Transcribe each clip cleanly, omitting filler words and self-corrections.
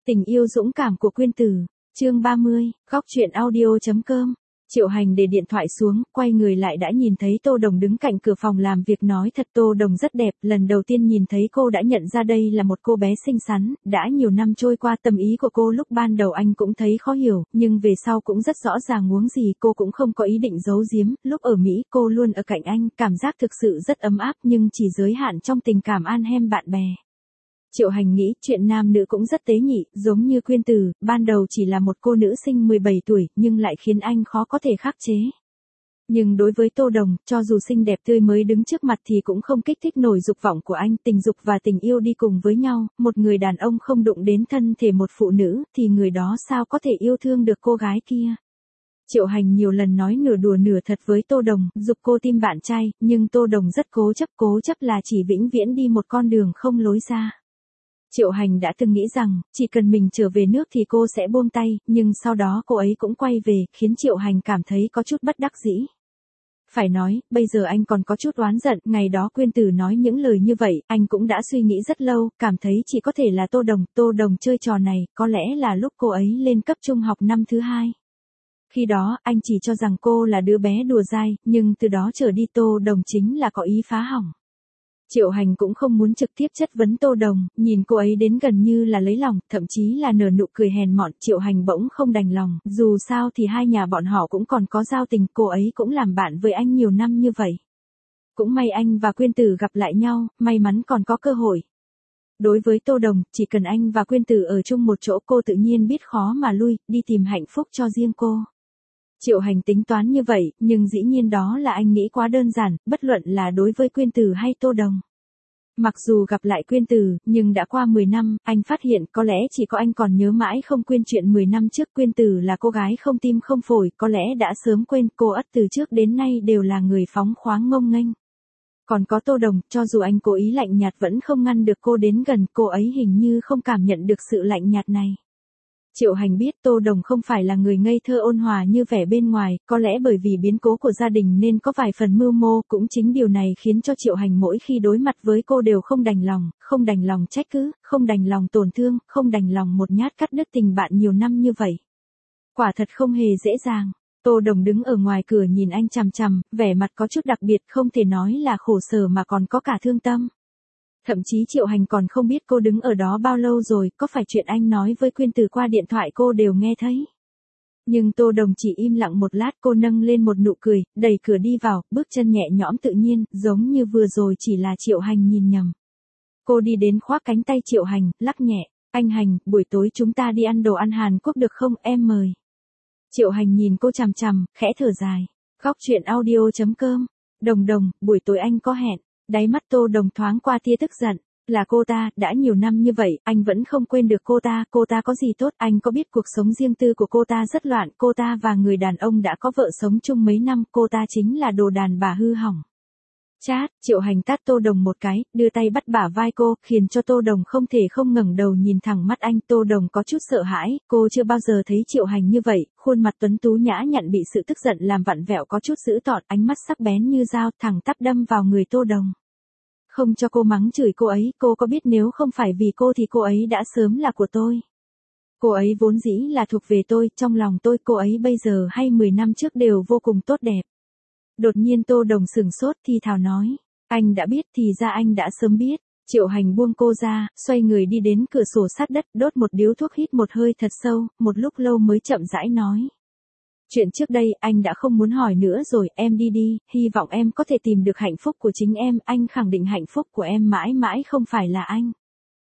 Tình yêu dũng cảm của Quyên Tử, chương 30, góc truyện audio.com. Triệu Hành để điện thoại xuống, quay người lại đã nhìn thấy Tô Đồng đứng cạnh cửa phòng làm việc. Nói thật, Tô Đồng rất đẹp, lần đầu tiên nhìn thấy cô đã nhận ra đây là một cô bé xinh xắn. Đã nhiều năm trôi qua, tâm ý của cô lúc ban đầu anh cũng thấy khó hiểu, nhưng về sau cũng rất rõ ràng muốn gì. Cô cũng không có ý định giấu giếm, lúc ở Mỹ cô luôn ở cạnh anh, cảm giác thực sự rất ấm áp, nhưng chỉ giới hạn trong tình cảm an hem bạn bè. Triệu Hành nghĩ chuyện nam nữ cũng rất tế nhị, giống như Quyên Tử, ban đầu chỉ là một cô nữ sinh 17 tuổi, nhưng lại khiến anh khó có thể khắc chế. Nhưng đối với Tô Đồng, cho dù xinh đẹp tươi mới đứng trước mặt thì cũng không kích thích nổi dục vọng của anh. Tình dục và tình yêu đi cùng với nhau, một người đàn ông không đụng đến thân thể một phụ nữ, thì người đó sao có thể yêu thương được cô gái kia. Triệu Hành nhiều lần nói nửa đùa nửa thật với Tô Đồng, giục cô tìm bạn trai, nhưng Tô Đồng rất cố chấp là chỉ vĩnh viễn đi một con đường không lối ra. Triệu Hành đã từng nghĩ rằng, chỉ cần mình trở về nước thì cô sẽ buông tay, nhưng sau đó cô ấy cũng quay về, khiến Triệu Hành cảm thấy có chút bất đắc dĩ. Phải nói, bây giờ anh còn có chút oán giận, ngày đó Quyên Tử nói những lời như vậy, anh cũng đã suy nghĩ rất lâu, cảm thấy chỉ có thể là Tô Đồng chơi trò này, có lẽ là lúc cô ấy lên cấp trung học năm thứ 2. Khi đó, anh chỉ cho rằng cô là đứa bé đùa dai, nhưng từ đó trở đi Tô Đồng chính là có ý phá hỏng. Triệu Hành cũng không muốn trực tiếp chất vấn Tô Đồng, nhìn cô ấy đến gần như là lấy lòng, thậm chí là nở nụ cười hèn mọn. Triệu Hành bỗng không đành lòng, dù sao thì hai nhà bọn họ cũng còn có giao tình, cô ấy cũng làm bạn với anh nhiều năm như vậy. Cũng may anh và Quyên Tử gặp lại nhau, may mắn còn có cơ hội. Đối với Tô Đồng, chỉ cần anh và Quyên Tử ở chung một chỗ cô tự nhiên biết khó mà lui, đi tìm hạnh phúc cho riêng cô. Triệu Hành tính toán như vậy, nhưng dĩ nhiên đó là anh nghĩ quá đơn giản, bất luận là đối với Quyên Tử hay Tô Đồng. Mặc dù gặp lại Quyên Tử, nhưng đã qua 10 năm, anh phát hiện có lẽ chỉ có anh còn nhớ mãi không quên chuyện 10 năm trước. Quyên Tử là cô gái không tim không phổi, có lẽ đã sớm quên, cô ất từ trước đến nay đều là người phóng khoáng ngông nghênh. Còn có Tô Đồng, cho dù anh cố ý lạnh nhạt vẫn không ngăn được cô đến gần, cô ấy hình như không cảm nhận được sự lạnh nhạt này. Triệu Hành biết Tô Đồng không phải là người ngây thơ ôn hòa như vẻ bên ngoài, có lẽ bởi vì biến cố của gia đình nên có vài phần mưu mô, cũng chính điều này khiến cho Triệu Hành mỗi khi đối mặt với cô đều không đành lòng trách cứ, không đành lòng tổn thương, không đành lòng một nhát cắt đứt tình bạn nhiều năm như vậy. Quả thật không hề dễ dàng. Tô Đồng đứng ở ngoài cửa nhìn anh chằm chằm, vẻ mặt có chút đặc biệt, không thể nói là khổ sở mà còn có cả thương tâm. Thậm chí Triệu Hành còn không biết cô đứng ở đó bao lâu rồi, có phải chuyện anh nói với Quyên Tử qua điện thoại cô đều nghe thấy. Nhưng Tô Đồng chỉ im lặng một lát, cô nâng lên một nụ cười, đẩy cửa đi vào, bước chân nhẹ nhõm tự nhiên, giống như vừa rồi chỉ là Triệu Hành nhìn nhầm. Cô đi đến khoác cánh tay Triệu Hành, lắc nhẹ, anh Hành, buổi tối chúng ta đi ăn đồ ăn Hàn Quốc được không, em mời. Triệu Hành nhìn cô chằm chằm, khẽ thở dài. Góc truyện audio.com. Đồng, buổi tối anh có hẹn. Đáy mắt Tô Đồng thoáng qua tia tức giận. Là cô ta, đã nhiều năm như vậy, anh vẫn không quên được cô ta có gì tốt, anh có biết cuộc sống riêng tư của cô ta rất loạn, cô ta và người đàn ông đã có vợ sống chung mấy năm, cô ta chính là đồ đàn bà hư hỏng. Chát, Triệu Hành tát Tô Đồng một cái, đưa tay bắt bả vai cô, khiến cho Tô Đồng không thể không ngẩng đầu nhìn thẳng mắt anh. Tô Đồng có chút sợ hãi, cô chưa bao giờ thấy Triệu Hành như vậy, khuôn mặt tuấn tú nhã nhặn bị sự tức giận làm vặn vẹo có chút dữ tợn, ánh mắt sắc bén như dao thẳng tắp đâm vào người Tô Đồng. Không cho cô mắng chửi cô ấy, cô có biết nếu không phải vì cô thì cô ấy đã sớm là của tôi. Cô ấy vốn dĩ là thuộc về tôi, trong lòng tôi, cô ấy bây giờ hay 10 năm trước đều vô cùng tốt đẹp. Đột nhiên Tô Đồng sửng sốt thì thào nói, anh đã biết, thì ra anh đã sớm biết. Triệu Hành buông cô ra, xoay người đi đến cửa sổ sát đất, đốt một điếu thuốc, hít một hơi thật sâu, một lúc lâu mới chậm rãi nói. Chuyện trước đây anh đã không muốn hỏi nữa rồi, em đi đi, hy vọng em có thể tìm được hạnh phúc của chính em, anh khẳng định hạnh phúc của em mãi mãi không phải là anh.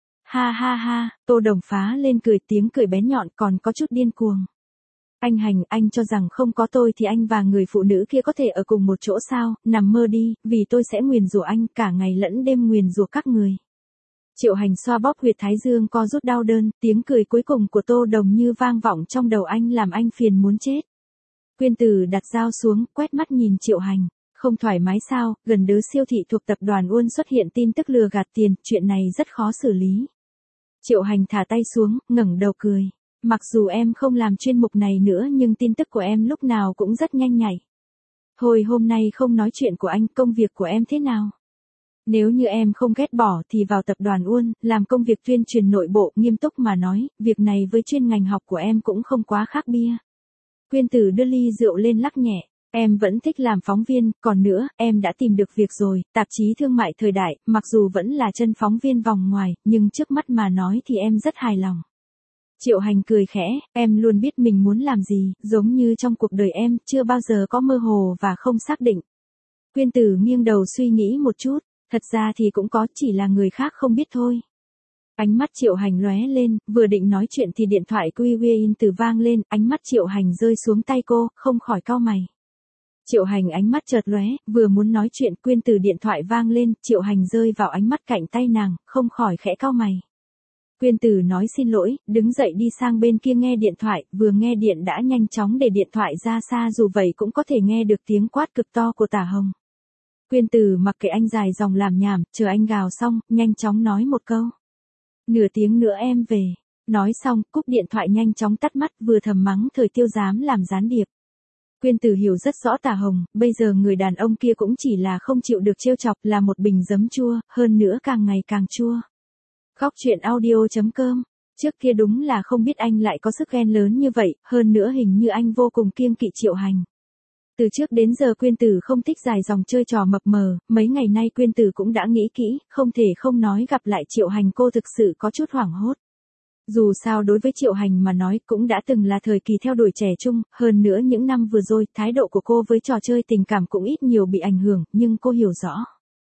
Ha ha ha, Tô Đồng phá lên cười, tiếng cười bén nhọn còn có chút điên cuồng. Anh Hành, anh cho rằng không có tôi thì anh và người phụ nữ kia có thể ở cùng một chỗ sao, nằm mơ đi, vì tôi sẽ nguyền rủa anh, cả ngày lẫn đêm nguyền rủa các người. Triệu Hành xoa bóp huyệt thái dương co rút đau đớn, tiếng cười cuối cùng của Tô Đồng như vang vọng trong đầu anh làm anh phiền muốn chết. Quyên Tử đặt dao xuống, quét mắt nhìn Triệu Hành. Không thoải mái sao, gần đớ siêu thị thuộc tập đoàn Uôn xuất hiện tin tức lừa gạt tiền, chuyện này rất khó xử lý. Triệu Hành thả tay xuống, ngẩng đầu cười. Mặc dù em không làm chuyên mục này nữa nhưng tin tức của em lúc nào cũng rất nhanh nhạy. Hồi hôm nay không nói chuyện của anh, công việc của em thế nào? Nếu như em không ghét bỏ thì vào tập đoàn Uôn, làm công việc tuyên truyền nội bộ, nghiêm túc mà nói, việc này với chuyên ngành học của em cũng không quá khác bia. Quyên Tử đưa ly rượu lên lắc nhẹ. Em vẫn thích làm phóng viên, còn nữa, em đã tìm được việc rồi, tạp chí thương mại thời đại, mặc dù vẫn là chân phóng viên vòng ngoài, nhưng trước mắt mà nói thì em rất hài lòng. Triệu Hành cười khẽ, em luôn biết mình muốn làm gì, giống như trong cuộc đời em, chưa bao giờ có mơ hồ và không xác định. Quyên Tử nghiêng đầu suy nghĩ một chút, thật ra thì cũng có, chỉ là người khác không biết thôi. Ánh mắt Triệu Hành lóe lên, vừa định nói chuyện thì điện thoại Quyên Tử vang lên, ánh mắt Triệu Hành rơi xuống tay cô, không khỏi cau mày. Triệu Hành ánh mắt chợt lóe, vừa muốn nói chuyện, Quyên Tử điện thoại vang lên, Triệu Hành rơi vào ánh mắt cạnh tay nàng, không khỏi khẽ cau mày. Quyên Tử nói xin lỗi, đứng dậy đi sang bên kia nghe điện thoại, vừa nghe điện đã nhanh chóng để điện thoại ra xa, dù vậy cũng có thể nghe được tiếng quát cực to của Tả Hồng. Quyên Tử mặc kệ anh dài dòng làm nhảm, chờ anh gào xong, nhanh chóng nói một câu. Nửa tiếng nữa em về. Nói xong, cúp điện thoại nhanh chóng tắt mắt, vừa thầm mắng Thời Tiêu dám làm gián điệp. Quyên Tử hiểu rất rõ Tả Hồng, bây giờ người đàn ông kia cũng chỉ là không chịu được trêu chọc, là một bình giấm chua, hơn nữa càng ngày càng chua. Khóc chuyện audio.com. Trước kia đúng là không biết anh lại có sức ghen lớn như vậy, hơn nữa hình như anh vô cùng kiêng kỵ Triệu Hành. Từ trước đến giờ Quyên Tử không thích dài dòng chơi trò mập mờ, mấy ngày nay Quyên Tử cũng đã nghĩ kỹ, không thể không nói gặp lại Triệu Hành cô thực sự có chút hoảng hốt. Dù sao đối với Triệu Hành mà nói cũng đã từng là thời kỳ theo đuổi trẻ trung, hơn nữa những năm vừa rồi, thái độ của cô với trò chơi tình cảm cũng ít nhiều bị ảnh hưởng, nhưng cô hiểu rõ.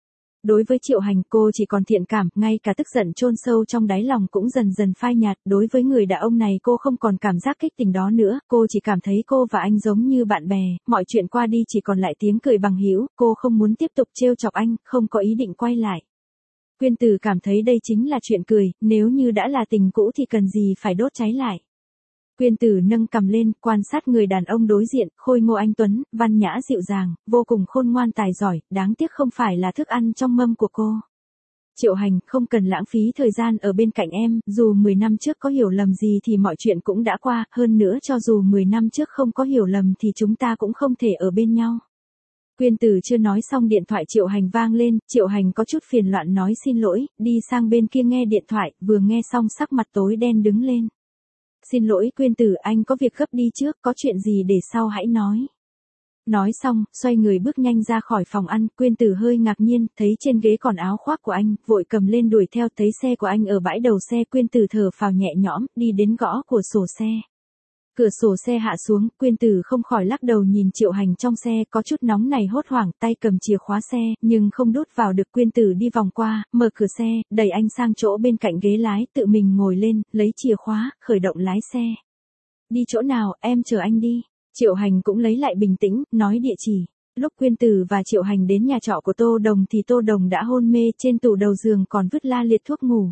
Đối với Triệu Hành cô chỉ còn thiện cảm, ngay cả tức giận chôn sâu trong đáy lòng cũng dần dần phai nhạt, đối với người đàn ông này cô không còn cảm giác kích tình đó nữa, cô chỉ cảm thấy cô và anh giống như bạn bè, mọi chuyện qua đi chỉ còn lại tiếng cười bằng hữu, cô không muốn tiếp tục trêu chọc anh, không có ý định quay lại. Quyên Tử cảm thấy đây chính là chuyện cười, nếu như đã là tình cũ thì cần gì phải đốt cháy lại. Quyên Tử nâng cằm lên, quan sát người đàn ông đối diện, khôi ngô anh tuấn, văn nhã dịu dàng, vô cùng khôn ngoan tài giỏi, đáng tiếc không phải là thức ăn trong mâm của cô. Triệu Hành, không cần lãng phí thời gian ở bên cạnh em, dù 10 năm trước có hiểu lầm gì thì mọi chuyện cũng đã qua, hơn nữa cho dù 10 năm trước không có hiểu lầm thì chúng ta cũng không thể ở bên nhau. Quyên Tử chưa nói xong điện thoại Triệu Hành vang lên, Triệu Hành có chút phiền loạn nói xin lỗi, đi sang bên kia nghe điện thoại, vừa nghe xong sắc mặt tối đen đứng lên. Xin lỗi Quyên Tử, anh có việc gấp đi trước, có chuyện gì để sau hãy nói. Nói xong, xoay người bước nhanh ra khỏi phòng ăn, Quyên Tử hơi ngạc nhiên, thấy trên ghế còn áo khoác của anh, vội cầm lên đuổi theo, thấy xe của anh ở bãi đầu xe, Quyên Tử thở phào nhẹ nhõm, đi đến gõ cửa sổ xe. Cửa sổ xe hạ xuống, Quyên Tử không khỏi lắc đầu nhìn Triệu Hành trong xe, có chút nóng này hốt hoảng, tay cầm chìa khóa xe, nhưng không đút vào được. Quyên Tử đi vòng qua, mở cửa xe, đẩy anh sang chỗ bên cạnh ghế lái, tự mình ngồi lên, lấy chìa khóa, khởi động lái xe. Đi chỗ nào, em chờ anh đi. Triệu Hành cũng lấy lại bình tĩnh, nói địa chỉ. Lúc Quyên Tử và Triệu Hành đến nhà trọ của Tô Đồng thì Tô Đồng đã hôn mê, trên tủ đầu giường còn vứt la liệt thuốc ngủ.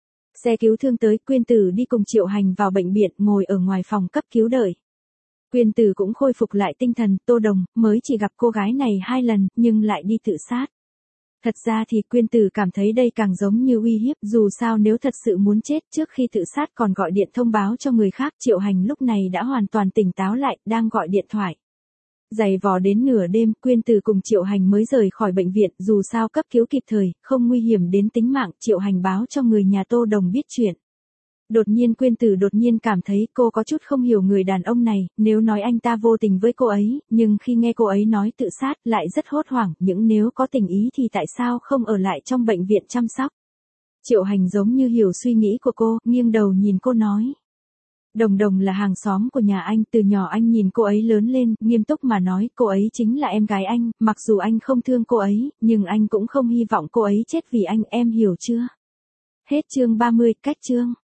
Xe cứu thương tới, Quyên Tử đi cùng Triệu Hành vào bệnh viện, ngồi ở ngoài phòng cấp cứu đợi. Quyên Tử cũng khôi phục lại tinh thần, Tô Đồng mới chỉ gặp cô gái này 2 lần, nhưng lại đi tự sát. Thật ra thì Quyên Tử cảm thấy đây càng giống như uy hiếp, dù sao nếu thật sự muốn chết trước khi tự sát còn gọi điện thông báo cho người khác. Triệu Hành lúc này đã hoàn toàn tỉnh táo lại, đang gọi điện thoại. Giày vò đến nửa đêm, Quyên Tử cùng Triệu Hành mới rời khỏi bệnh viện, dù sao cấp cứu kịp thời, không nguy hiểm đến tính mạng. Triệu Hành báo cho người nhà Tô Đồng biết chuyện. Đột nhiên Quyên Tử đột nhiên cảm thấy cô có chút không hiểu người đàn ông này, nếu nói anh ta vô tình với cô ấy, nhưng khi nghe cô ấy nói tự sát lại rất hốt hoảng, những nếu có tình ý thì tại sao không ở lại trong bệnh viện chăm sóc. Triệu Hành giống như hiểu suy nghĩ của cô, nghiêng đầu nhìn cô nói. Đồng Đồng là hàng xóm của nhà anh, từ nhỏ anh nhìn cô ấy lớn lên, nghiêm túc mà nói, cô ấy chính là em gái anh, mặc dù anh không thương cô ấy, nhưng anh cũng không hy vọng cô ấy chết vì anh, em hiểu chưa? Hết chương 30, cách chương.